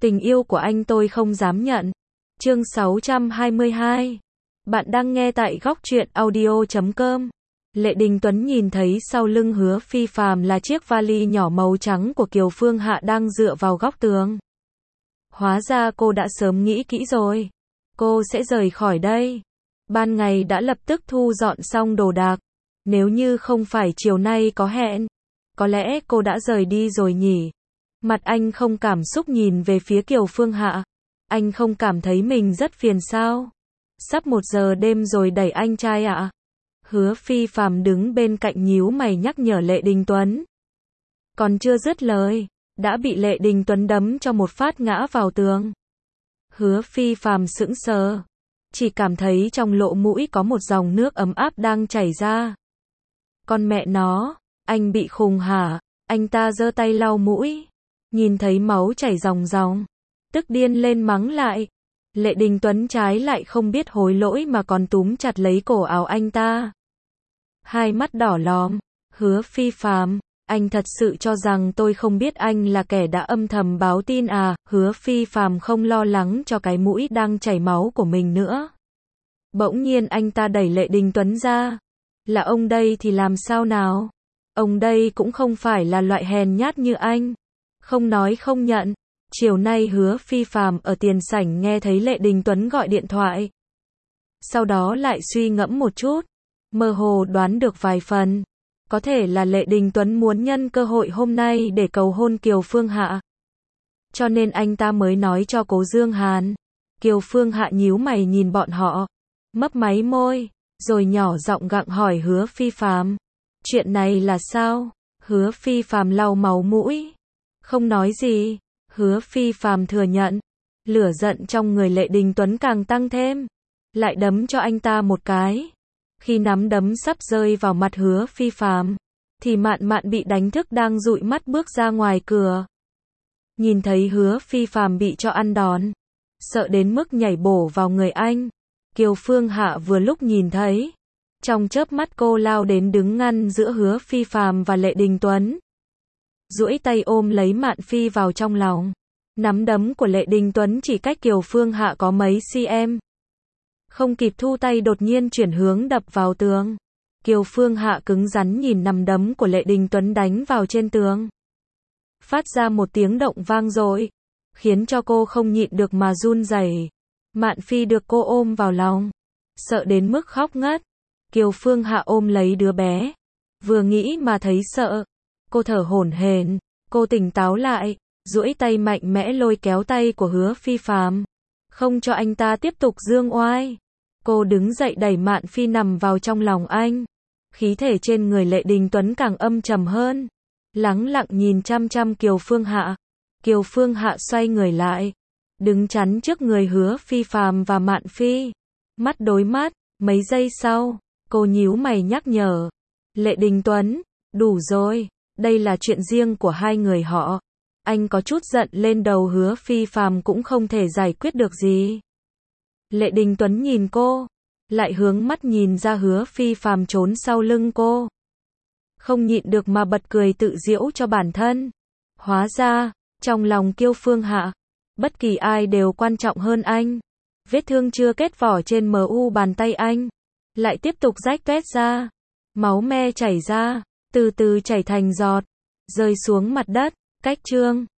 Tình yêu của anh tôi không dám nhận. Chương 622. Bạn đang nghe tại góc truyện audio.com. Lệ Đình Tuấn nhìn thấy sau lưng Hứa Phi Phàm là chiếc vali nhỏ màu trắng của Kiều Phương Hạ đang dựa vào góc tường. Hóa ra cô đã sớm nghĩ kỹ rồi. Cô sẽ rời khỏi đây. Ban ngày đã lập tức thu dọn xong đồ đạc. Nếu như không phải chiều nay có hẹn, có lẽ cô đã rời đi rồi nhỉ. Mặt anh không cảm xúc nhìn về phía Kiều Phương Hạ. Anh không cảm thấy mình rất phiền sao? Sắp 1 giờ đêm rồi đẩy anh trai ạ. Hứa Phi Phàm đứng bên cạnh nhíu mày nhắc nhở Lệ Đình Tuấn. Còn chưa dứt lời, đã bị Lệ Đình Tuấn đấm cho một phát ngã vào tường. Hứa Phi Phàm sững sờ, chỉ cảm thấy trong lỗ mũi có một dòng nước ấm áp đang chảy ra. Con mẹ nó, anh bị khùng hả? Anh ta giơ tay lau mũi, nhìn thấy máu chảy ròng ròng, tức điên lên mắng lại. Lệ Đình Tuấn trái lại không biết hối lỗi mà còn túm chặt lấy cổ áo anh ta. Hai mắt đỏ lòm, Hứa Phi Phàm, anh thật sự cho rằng tôi không biết anh là kẻ đã âm thầm báo tin à? Hứa Phi Phàm không lo lắng cho cái mũi đang chảy máu của mình nữa. Bỗng nhiên anh ta đẩy Lệ Đình Tuấn ra. Là ông đây thì làm sao nào? Ông đây cũng không phải là loại hèn nhát như anh. Không nói không nhận. Chiều nay Hứa Phi Phàm ở tiền sảnh nghe thấy Lệ Đình Tuấn gọi điện thoại. Sau đó lại suy ngẫm một chút, mơ hồ đoán được vài phần. Có thể là Lệ Đình Tuấn muốn nhân cơ hội hôm nay để cầu hôn Kiều Phương Hạ. Cho nên anh ta mới nói cho Cố Dương Hàn. Kiều Phương Hạ nhíu mày nhìn bọn họ, mấp máy môi, rồi nhỏ giọng gặng hỏi Hứa Phi Phàm. Chuyện này là sao? Hứa Phi Phàm lau máu mũi, không nói gì. Hứa Phi Phàm thừa nhận, lửa giận trong người Lệ Đình Tuấn càng tăng thêm, lại đấm cho anh ta một cái. Khi nắm đấm sắp rơi vào mặt Hứa Phi Phàm, thì Mạn Mạn bị đánh thức đang dụi mắt bước ra ngoài cửa. Nhìn thấy Hứa Phi Phàm bị cho ăn đòn, sợ đến mức nhảy bổ vào người anh. Kiều Phương Hạ vừa lúc nhìn thấy, trong chớp mắt cô lao đến đứng ngăn giữa Hứa Phi Phàm và Lệ Đình Tuấn. Duỗi tay ôm lấy Mạn Phi vào trong lòng. Nắm đấm của Lệ Đình Tuấn chỉ cách Kiều Phương Hạ có mấy cm. Không kịp thu tay đột nhiên chuyển hướng đập vào tường. Kiều Phương Hạ cứng rắn nhìn nắm đấm của Lệ Đình Tuấn đánh vào trên tường. Phát ra một tiếng động vang dội, khiến cho cô không nhịn được mà run rẩy. Mạn Phi được cô ôm vào lòng, sợ đến mức khóc ngất. Kiều Phương Hạ ôm lấy đứa bé, vừa nghĩ mà thấy sợ. Cô thở hổn hển, cô tỉnh táo lại, duỗi tay mạnh mẽ lôi kéo tay của Hứa Phi Phàm, không cho anh ta tiếp tục giương oai. Cô đứng dậy đẩy Mạn Phi nằm vào trong lòng anh. Khí thể trên người Lệ Đình Tuấn càng âm trầm hơn, lắng lặng nhìn chăm chăm Kiều Phương Hạ. Kiều Phương Hạ xoay người lại, đứng chắn trước người Hứa Phi Phàm và Mạn Phi. Mắt đối mắt, mấy giây sau, cô nhíu mày nhắc nhở. Lệ Đình Tuấn, đủ rồi. Đây là chuyện riêng của hai người họ. Anh có chút giận lên đầu Hứa Phi Phàm cũng không thể giải quyết được gì. Lệ Đình Tuấn nhìn cô, lại hướng mắt nhìn ra Hứa Phi Phàm trốn sau lưng cô. Không nhịn được mà bật cười tự giễu cho bản thân. Hóa ra, trong lòng Kiều Phương Hạ, bất kỳ ai đều quan trọng hơn anh. Vết thương chưa kết vỏ trên mu bàn tay anh, lại tiếp tục rách toét ra. Máu me chảy ra, từ từ chảy thành giọt, rơi xuống mặt đất. Cách chương